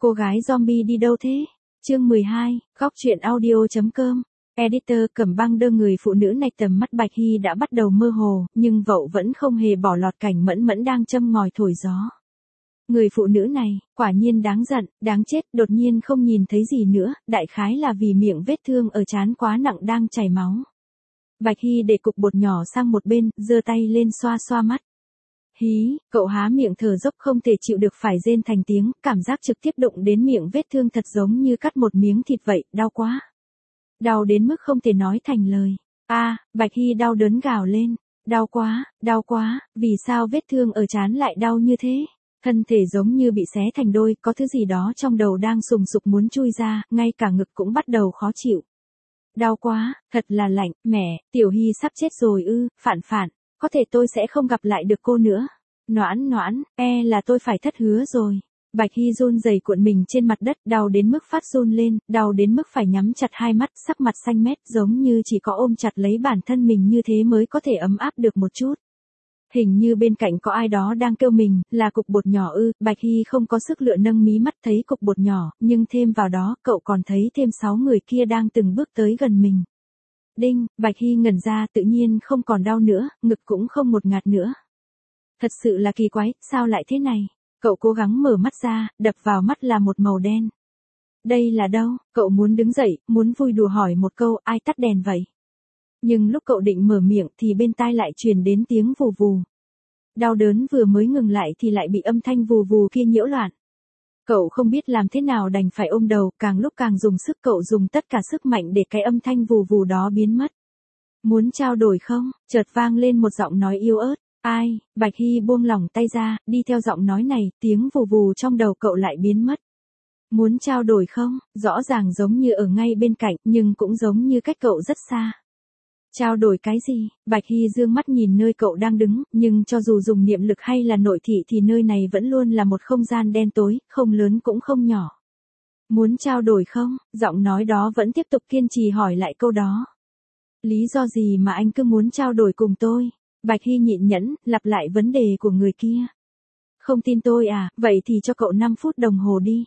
Cô gái zombie đi đâu thế? Chương 12, góc truyện audio.com. Editor Cầm Băng Đơ. Người phụ nữ này tầm mắt Bạch Hy đã bắt đầu mơ hồ, nhưng Vậu vẫn không hề bỏ lọt cảnh Mẫn Mẫn đang châm ngòi thổi gió. Người phụ nữ này, quả nhiên đáng giận, đáng chết, đột nhiên không nhìn thấy gì nữa, đại khái là vì miệng vết thương ở trán quá nặng đang chảy máu. Bạch Hy để cục bột nhỏ sang một bên, giơ tay lên xoa xoa mắt. Hí, cậu há miệng thở dốc không thể chịu được phải rên thành tiếng, cảm giác trực tiếp đụng đến miệng vết thương thật giống như cắt một miếng thịt vậy, đau quá. Đau đến mức không thể nói thành lời. Bạch Hy đau đớn gào lên. Đau quá, vì sao vết thương ở trán lại đau như thế? Thân thể giống như bị xé thành đôi, có thứ gì đó trong đầu đang sùng sục muốn chui ra, ngay cả ngực cũng bắt đầu khó chịu. Đau quá, thật là lạnh, mẹ, Tiểu Hy sắp chết rồi ư, Phản, có thể tôi sẽ không gặp lại được cô nữa. Noãn, là tôi phải thất hứa rồi. Bạch Hy run rẩy cuộn mình trên mặt đất, đau đến mức phát run lên, đau đến mức phải nhắm chặt hai mắt, sắc mặt xanh mét giống như chỉ có ôm chặt lấy bản thân mình như thế mới có thể ấm áp được một chút. Hình như bên cạnh có ai đó đang kêu mình, là cục bột nhỏ ư, Bạch Hy không có sức lựa nâng mí mắt thấy cục bột nhỏ, nhưng thêm vào đó, cậu còn thấy thêm 6 người kia đang từng bước tới gần mình. Đinh, Bạch Hy ngẩn ra tự nhiên không còn đau nữa, ngực cũng không ngột ngạt nữa. Thật sự là kỳ quái, sao lại thế này? Cậu cố gắng mở mắt ra, đập vào mắt là một màu đen. Đây là đâu? Cậu muốn đứng dậy, muốn vui đùa hỏi một câu, ai tắt đèn vậy? Nhưng lúc cậu định mở miệng thì bên tai lại truyền đến tiếng vù vù. Đau đớn vừa mới ngừng lại thì lại bị âm thanh vù vù kia nhiễu loạn. Cậu không biết làm thế nào đành phải ôm đầu, càng lúc càng dùng sức, cậu dùng tất cả sức mạnh để cái âm thanh vù vù đó biến mất. Muốn trao đổi không? Chợt vang lên một giọng nói yếu ớt. Ai? Bạch Hy buông lỏng tay ra, đi theo giọng nói này, tiếng vù vù trong đầu cậu lại biến mất. Muốn trao đổi không? Rõ ràng giống như ở ngay bên cạnh, nhưng cũng giống như cách cậu rất xa. Trao đổi cái gì? Bạch Hy dương mắt nhìn nơi cậu đang đứng, nhưng cho dù dùng niệm lực hay là nội thị thì nơi này vẫn luôn là một không gian đen tối, không lớn cũng không nhỏ. Muốn trao đổi không? Giọng nói đó vẫn tiếp tục kiên trì hỏi lại câu đó. Lý do gì mà anh cứ muốn trao đổi cùng tôi? Bạch Hy nhịn nhẫn, lặp lại vấn đề của người kia. Không tin tôi à, vậy thì cho cậu 5 phút đồng hồ đi.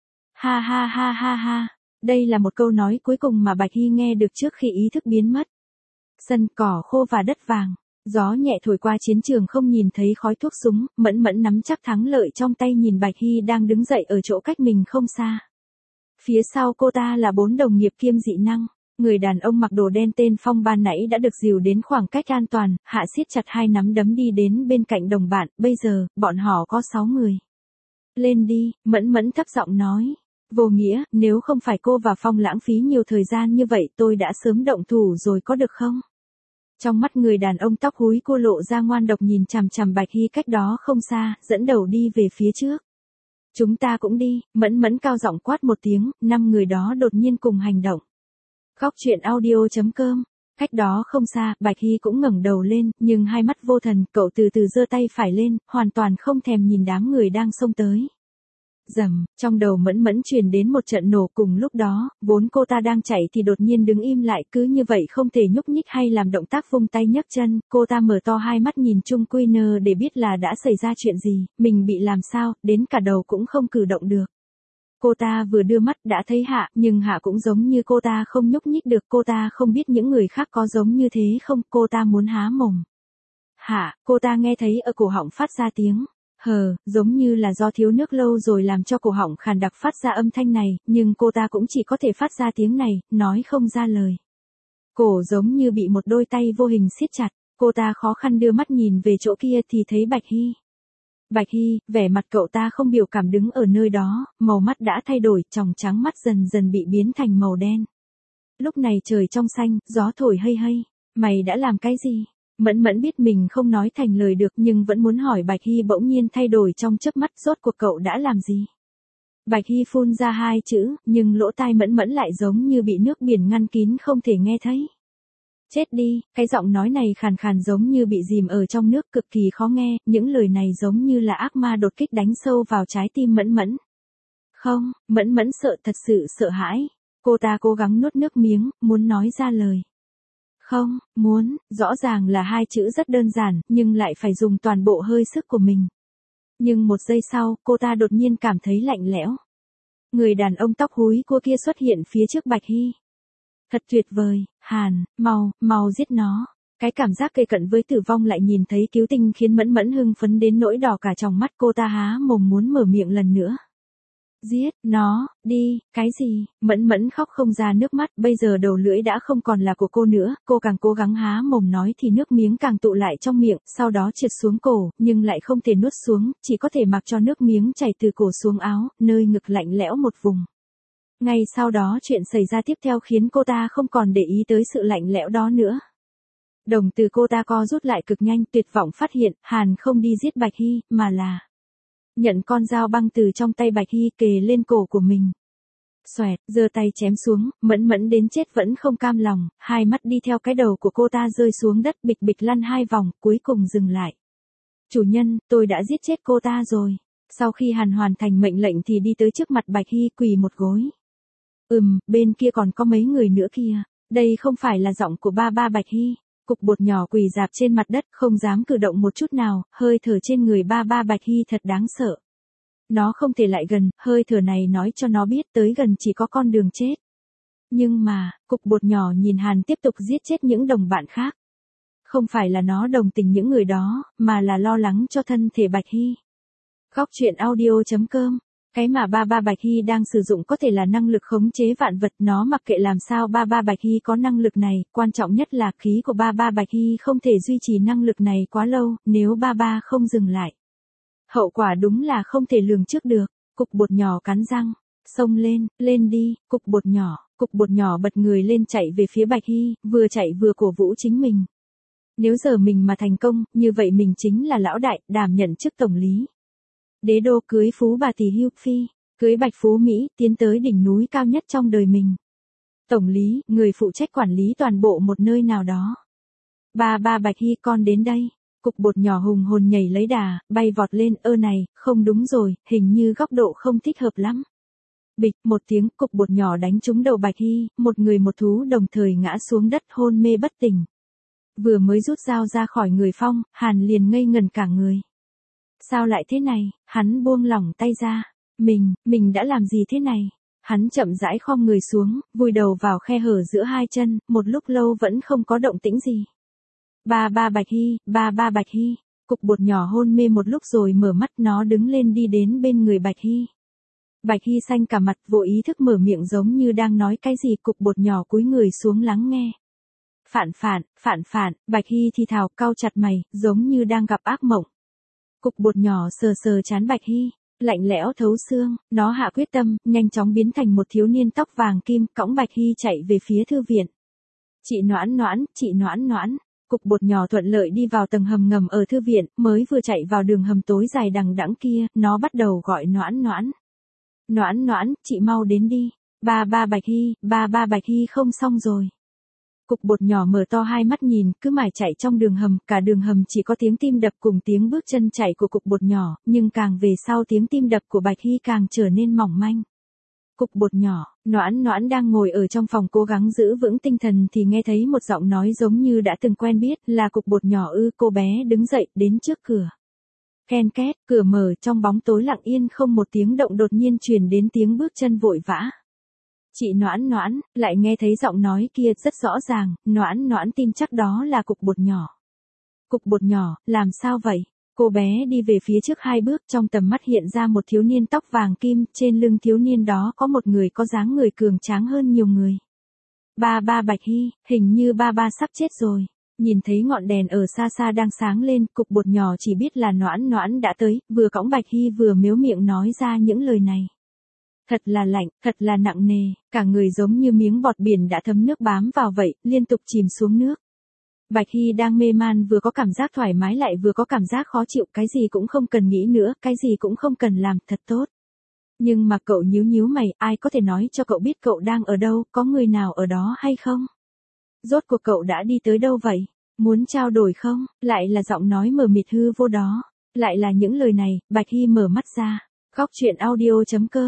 Ha. Đây là một câu nói cuối cùng mà Bạch Hy nghe được trước khi ý thức biến mất. Sân cỏ khô và đất vàng, gió nhẹ thổi qua chiến trường không nhìn thấy khói thuốc súng, Mẫn Mẫn nắm chắc thắng lợi trong tay nhìn Bạch Hy đang đứng dậy ở chỗ cách mình không xa. Phía sau cô ta là 4 đồng nghiệp kiêm dị năng. Người đàn ông mặc đồ đen tên Phong ban nãy đã được dìu đến khoảng cách an toàn, hạ siết chặt 2 nắm đấm đi đến bên cạnh đồng bạn, bây giờ, bọn họ có 6 người. Lên đi, Mẫn Mẫn thấp giọng nói. Vô nghĩa, nếu không phải cô và Phong lãng phí nhiều thời gian như vậy tôi đã sớm động thủ rồi có được không? Trong mắt người đàn ông tóc húi cô lộ ra ngoan độc nhìn chằm chằm Bạch Hy cách đó không xa, dẫn đầu đi về phía trước. Chúng ta cũng đi, Mẫn Mẫn cao giọng quát một tiếng, 5 người đó đột nhiên cùng hành động. Góc truyện audio.com. Cách đó không xa, Bạch Hy cũng ngẩng đầu lên, nhưng hai mắt vô thần, cậu từ từ giơ tay phải lên, hoàn toàn không thèm nhìn đám người đang xông tới. Rầm, trong đầu Mẫn Mẫn truyền đến một trận nổ, cùng lúc đó, vốn cô ta đang chạy thì đột nhiên đứng im lại, cứ như vậy không thể nhúc nhích hay làm động tác vung tay nhấc chân, cô ta mở to hai mắt nhìn chung quy nơ để biết là đã xảy ra chuyện gì, mình bị làm sao, đến cả đầu cũng không cử động được. Cô ta vừa đưa mắt đã thấy Hạ, nhưng Hạ cũng giống như cô ta không nhúc nhích được, cô ta không biết những người khác có giống như thế không, cô ta muốn há mồm. Hạ, cô ta nghe thấy ở cổ họng phát ra tiếng giống như là do thiếu nước lâu rồi làm cho cổ họng khàn đặc phát ra âm thanh này, nhưng cô ta cũng chỉ có thể phát ra tiếng này, nói không ra lời. Cổ giống như bị một đôi tay vô hình siết chặt, cô ta khó khăn đưa mắt nhìn về chỗ kia thì thấy Bạch Hy. Bạch Hy, vẻ mặt cậu ta không biểu cảm đứng ở nơi đó, màu mắt đã thay đổi, tròng trắng mắt dần dần bị biến thành màu đen. Lúc này trời trong xanh, gió thổi hây hây. Mày đã làm cái gì? Mẫn Mẫn biết mình không nói thành lời được nhưng vẫn muốn hỏi. Bạch Hy bỗng nhiên thay đổi trong chớp mắt, rốt cuộc cậu đã làm gì? Bạch Hy phun ra 2 chữ, nhưng lỗ tai Mẫn Mẫn lại giống như bị nước biển ngăn kín không thể nghe thấy. Chết đi, cái giọng nói này khàn khàn giống như bị dìm ở trong nước, cực kỳ khó nghe, những lời này giống như là ác ma đột kích đánh sâu vào trái tim Mẫn Mẫn. Không, Mẫn Mẫn sợ, thật sự sợ hãi. Cô ta cố gắng nuốt nước miếng, muốn nói ra lời. Không, muốn, rõ ràng là 2 chữ rất đơn giản, nhưng lại phải dùng toàn bộ hơi sức của mình. Nhưng một giây sau, cô ta đột nhiên cảm thấy lạnh lẽo. người đàn ông tóc húi cua kia xuất hiện phía trước Bạch Hy. Thật tuyệt vời, Hàn, mau giết nó. Cái cảm giác kề cận với tử vong lại nhìn thấy cứu tinh khiến Mẫn Mẫn hưng phấn đến nỗi đỏ cả tròng mắt, cô ta há mồm muốn mở miệng lần nữa. Giết nó, đi, cái gì? Mẫn Mẫn khóc không ra nước mắt, bây giờ đầu lưỡi đã không còn là của cô nữa, cô càng cố gắng há mồm nói thì nước miếng càng tụ lại trong miệng, sau đó trượt xuống cổ, nhưng lại không thể nuốt xuống, chỉ có thể mặc cho nước miếng chảy từ cổ xuống áo, nơi ngực lạnh lẽo một vùng. Ngay sau đó chuyện xảy ra tiếp theo khiến cô ta không còn để ý tới sự lạnh lẽo đó nữa. Đồng từ cô ta co rút lại cực nhanh, tuyệt vọng phát hiện, Hàn không đi giết Bạch Hy, mà là nhận con dao băng từ trong tay Bạch Hy kề lên cổ của mình. Xoẹt, giơ tay chém xuống, Mẫn Mẫn đến chết vẫn không cam lòng, hai mắt đi theo cái đầu của cô ta rơi xuống đất bịch bịch lăn 2 vòng, cuối cùng dừng lại. Chủ nhân, tôi đã giết chết cô ta rồi. Sau khi Hàn hoàn thành mệnh lệnh thì đi tới trước mặt Bạch Hy quỳ một gối. Bên kia còn có mấy người nữa kìa. Đây không phải là giọng của ba Bạch Hy. Cục bột nhỏ quỳ rạp trên mặt đất không dám cử động một chút nào, hơi thở trên người ba Bạch Hy thật đáng sợ. Nó không thể lại gần, hơi thở này nói cho nó biết tới gần chỉ có con đường chết. Nhưng mà, cục bột nhỏ nhìn Hàn tiếp tục giết chết những đồng bạn khác. Không phải là nó đồng tình những người đó, mà là lo lắng cho thân thể Bạch Hy. Góc truyện audio.com. Cái mà ba Bạch Hy đang sử dụng có thể là năng lực khống chế vạn vật, nó mặc kệ làm sao ba Bạch Hy có năng lực này, quan trọng nhất là khí của ba Bạch Hy không thể duy trì năng lực này quá lâu, nếu ba không dừng lại. Hậu quả đúng là không thể lường trước được. Cục bột nhỏ cắn răng, xông lên đi, cục bột nhỏ bật người lên chạy về phía Bạch Hy, vừa chạy vừa cổ vũ chính mình. Nếu giờ mình mà thành công, như vậy mình chính là lão đại, đảm nhận chức tổng lý. Đế đô cưới phú bà tỷ Hưu Phi, cưới Bạch Phú Mỹ, tiến tới đỉnh núi cao nhất trong đời mình. Tổng lý, người phụ trách quản lý toàn bộ một nơi nào đó. Ba Bạch Hy con đến đây. Cục bột nhỏ hùng hồn nhảy lấy đà, bay vọt lên, này, không đúng rồi, hình như góc độ không thích hợp lắm. Bịch, một tiếng, cục bột nhỏ đánh trúng đầu Bạch Hy, một người một thú đồng thời ngã xuống đất hôn mê bất tỉnh. Vừa mới rút dao ra khỏi người Phong, Hàn liền ngây ngần cả người. Sao lại thế này, hắn buông lỏng tay ra. Mình đã làm gì thế này? Hắn chậm rãi khom người xuống, vùi đầu vào khe hở giữa hai chân, một lúc lâu vẫn không có động tĩnh gì. Ba Bạch Hy, cục bột nhỏ hôn mê một lúc rồi mở mắt, nó đứng lên đi đến bên người Bạch Hy. Bạch Hy xanh cả mặt, vô ý thức mở miệng giống như đang nói cái gì, cục bột nhỏ cúi người xuống lắng nghe. Phản, Bạch Hy thì thào, cau chặt mày, giống như đang gặp ác mộng. Cục bột nhỏ sờ trán Bạch Hy, lạnh lẽo thấu xương, nó hạ quyết tâm, nhanh chóng biến thành một thiếu niên tóc vàng kim, cõng Bạch Hy chạy về phía thư viện. Chị Noãn. Cục bột nhỏ thuận lợi đi vào tầng hầm ngầm ở thư viện, mới vừa chạy vào đường hầm tối dài đằng đẵng kia, nó bắt đầu gọi Noãn, chị mau đến đi. Ba Bạch Hy không xong rồi. Cục bột nhỏ mở to hai mắt nhìn, cứ mải chạy trong đường hầm, cả đường hầm chỉ có tiếng tim đập cùng tiếng bước chân chạy của cục bột nhỏ, nhưng càng về sau tiếng tim đập của Bạch Hy càng trở nên mỏng manh. Cục bột nhỏ, Noãn đang ngồi ở trong phòng cố gắng giữ vững tinh thần thì nghe thấy một giọng nói giống như đã từng quen biết, là cục bột nhỏ ư. Cô bé đứng dậy, đến trước cửa. Ken két, cửa mở, trong bóng tối lặng yên không một tiếng động đột nhiên truyền đến tiếng bước chân vội vã. Chị Noãn, lại nghe thấy giọng nói kia rất rõ ràng, Noãn tin chắc đó là cục bột nhỏ. Cục bột nhỏ, làm sao vậy? Cô bé đi về phía trước 2 bước, trong tầm mắt hiện ra một thiếu niên tóc vàng kim, trên lưng thiếu niên đó có một người có dáng người cường tráng hơn nhiều người. Ba Bạch Hy, hình như ba sắp chết rồi. Nhìn thấy ngọn đèn ở xa đang sáng lên, cục bột nhỏ chỉ biết là Noãn đã tới, vừa cõng Bạch Hy vừa mếu miệng nói ra những lời này. Thật là lạnh, thật là nặng nề, cả người giống như miếng bọt biển đã thấm nước bám vào vậy, liên tục chìm xuống nước. Bạch Hy đang mê man, vừa có cảm giác thoải mái lại vừa có cảm giác khó chịu, cái gì cũng không cần nghĩ nữa, cái gì cũng không cần làm, thật tốt. Nhưng mà cậu nhíu mày, ai có thể nói cho cậu biết cậu đang ở đâu, có người nào ở đó hay không? Rốt cuộc cậu đã đi tới đâu vậy? Muốn trao đổi không? Lại là giọng nói mờ mịt hư vô đó. Lại là những lời này, Bạch Hy mở mắt ra. Góc truyện audio.com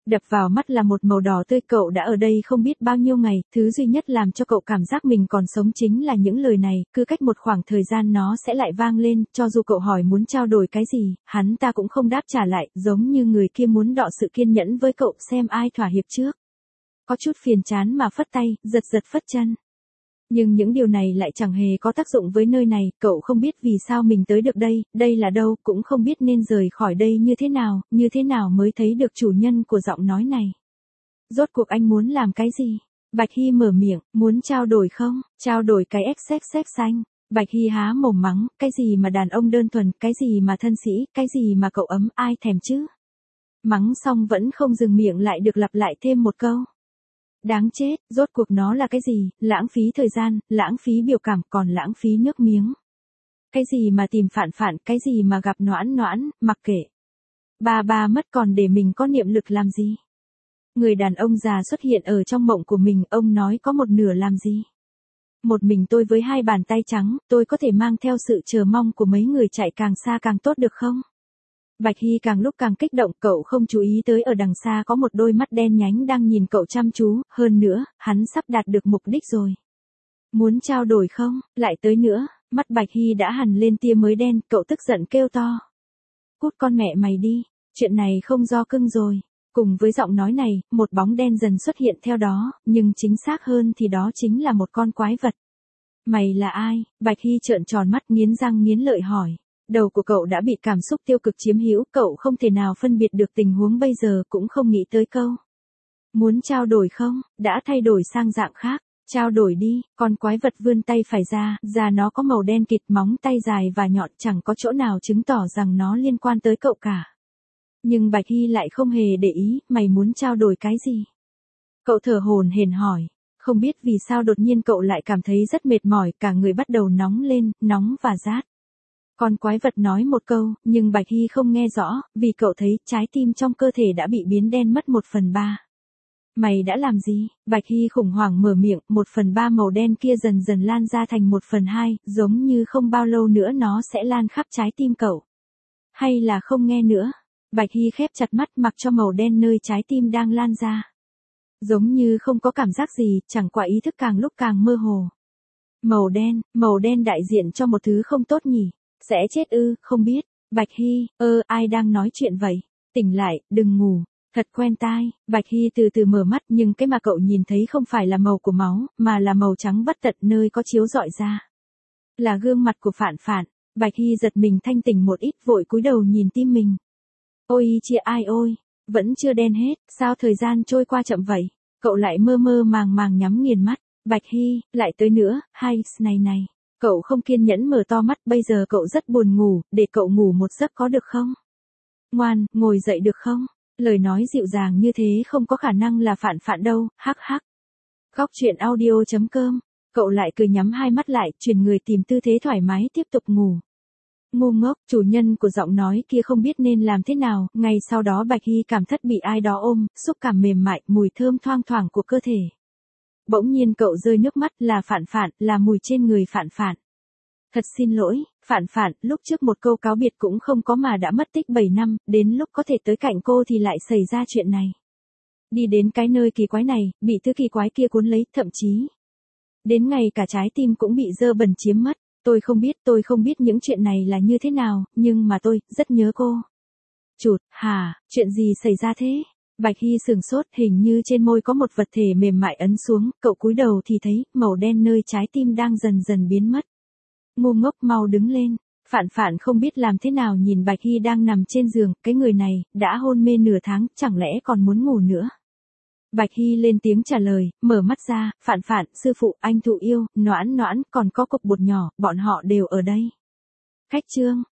Đập vào mắt là một màu đỏ tươi, cậu đã ở đây không biết bao nhiêu ngày, thứ duy nhất làm cho cậu cảm giác mình còn sống chính là những lời này, cứ cách một khoảng thời gian nó sẽ lại vang lên, cho dù cậu hỏi muốn trao đổi cái gì, hắn ta cũng không đáp trả lại, giống như người kia muốn đọ sự kiên nhẫn với cậu xem ai thỏa hiệp trước. Có chút phiền chán mà phất tay, giật giật phất chân. Nhưng những điều này lại chẳng hề có tác dụng với nơi này, cậu không biết vì sao mình tới được đây, đây là đâu, cũng không biết nên rời khỏi đây như thế nào mới thấy được chủ nhân của giọng nói này. Rốt cuộc anh muốn làm cái gì? Bạch Hy mở miệng, muốn trao đổi không? Trao đổi cái XXX xanh. Bạch Hy há mồm mắng, cái gì mà đàn ông đơn thuần, cái gì mà thân sĩ, cái gì mà cậu ấm, ai thèm chứ? Mắng xong vẫn không dừng miệng lại được lặp lại thêm một câu. Đáng chết, rốt cuộc nó là cái gì, lãng phí thời gian, lãng phí biểu cảm, còn lãng phí nước miếng. Cái gì mà tìm phản phản, cái gì mà gặp noãn noãn, mặc kệ. Ba mất còn để mình có niệm lực làm gì? Người đàn ông già xuất hiện ở trong mộng của mình, ông nói có một nửa làm gì? Một mình tôi với hai bàn tay trắng, tôi có thể mang theo sự chờ mong của mấy người chạy càng xa càng tốt được không? Bạch Hy càng lúc càng kích động, cậu không chú ý tới ở đằng xa có một đôi mắt đen nhánh đang nhìn cậu chăm chú, hơn nữa, hắn sắp đạt được mục đích rồi. Muốn trao đổi không, lại tới nữa, mắt Bạch Hy đã hằn lên tia mới đen, cậu tức giận kêu to. Cút con mẹ mày đi, chuyện này không do cưng rồi. Cùng với giọng nói này, một bóng đen dần xuất hiện theo đó, nhưng chính xác hơn thì đó chính là một con quái vật. Mày là ai? Bạch Hy trợn tròn mắt nghiến răng nghiến lợi hỏi. Đầu của cậu đã bị cảm xúc tiêu cực chiếm hữu, cậu không thể nào phân biệt được tình huống bây giờ, cũng không nghĩ tới câu. Muốn trao đổi không? Đã thay đổi sang dạng khác. Trao đổi đi, con quái vật vươn tay phải ra, da nó có màu đen kịt, móng tay dài và nhọn, chẳng có chỗ nào chứng tỏ rằng nó liên quan tới cậu cả. Nhưng Bạch Hy lại không hề để ý, mày muốn trao đổi cái gì? Cậu thở hổn hển hỏi. Không biết vì sao đột nhiên cậu lại cảm thấy rất mệt mỏi, cả người bắt đầu nóng lên, nóng và rát. Con quái vật nói một câu, nhưng Bạch Hy không nghe rõ, vì cậu thấy trái tim trong cơ thể đã bị biến đen mất 1/3. Mày đã làm gì? Bạch Hy khủng hoảng mở miệng, 1/3 màu đen kia dần dần lan ra thành 1/2, giống như không bao lâu nữa nó sẽ lan khắp trái tim cậu. Hay là không nghe nữa? Bạch Hy khép chặt mắt mặc cho màu đen nơi trái tim đang lan ra. Giống như không có cảm giác gì, chẳng qua ý thức càng lúc càng mơ hồ. Màu đen đại diện cho một thứ không tốt nhỉ? Sẽ chết ư, không biết. Bạch Hy, ai đang nói chuyện vậy? Tỉnh lại, đừng ngủ. Thật quen tai. Bạch Hy từ từ mở mắt, nhưng cái mà cậu nhìn thấy không phải là màu của máu, mà là màu trắng bất tận nơi có chiếu rọi ra. Là gương mặt của Phản Phản. Bạch Hy giật mình thanh tỉnh một ít, vội cúi đầu nhìn tim mình. Ôi chia ai ôi, vẫn chưa đen hết, sao thời gian trôi qua chậm vậy? Cậu lại mơ mơ màng màng nhắm nghiền mắt. Bạch Hy, lại tới nữa, này. Cậu không kiên nhẫn mở to mắt, bây giờ cậu rất buồn ngủ, để cậu ngủ một giấc có được không? Ngoan, ngồi dậy được không? Lời nói dịu dàng như thế không có khả năng là Phản Phản đâu, hắc hắc. Góc truyện audio.com, cậu lại cười nhắm hai mắt lại, chuyển người tìm tư thế thoải mái tiếp tục ngủ. Ngu ngốc, chủ nhân của giọng nói kia không biết nên làm thế nào, ngay sau đó Bạch Hy cảm thất bị ai đó ôm, xúc cảm mềm mại, mùi thơm thoang thoảng của cơ thể. Bỗng nhiên cậu rơi nước mắt, là Phản Phản, là mùi trên người Phản Phản. Thật xin lỗi, Phản Phản, lúc trước một câu cáo biệt cũng không có mà đã mất tích 7 năm, đến lúc có thể tới cạnh cô thì lại xảy ra chuyện này. Đi đến cái nơi kỳ quái này, bị thứ kỳ quái kia cuốn lấy, thậm chí. Đến ngày cả trái tim cũng bị dơ bẩn chiếm mất. Tôi không biết những chuyện này là như thế nào, nhưng mà tôi, rất nhớ cô. Chụt, chuyện gì xảy ra thế? Bạch Hy sừng sốt, hình như trên môi có một vật thể mềm mại ấn xuống, cậu cúi đầu thì thấy, màu đen nơi trái tim đang dần dần biến mất. Ngu ngốc, mau đứng lên. Phản Phản không biết làm thế nào nhìn Bạch Hy đang nằm trên giường, cái người này, đã hôn mê nửa tháng, chẳng lẽ còn muốn ngủ nữa? Bạch Hy lên tiếng trả lời, mở mắt ra, Phản Phản, sư phụ, anh thụ yêu, noãn noãn, còn có cục bột nhỏ, bọn họ đều ở đây. Khách trương,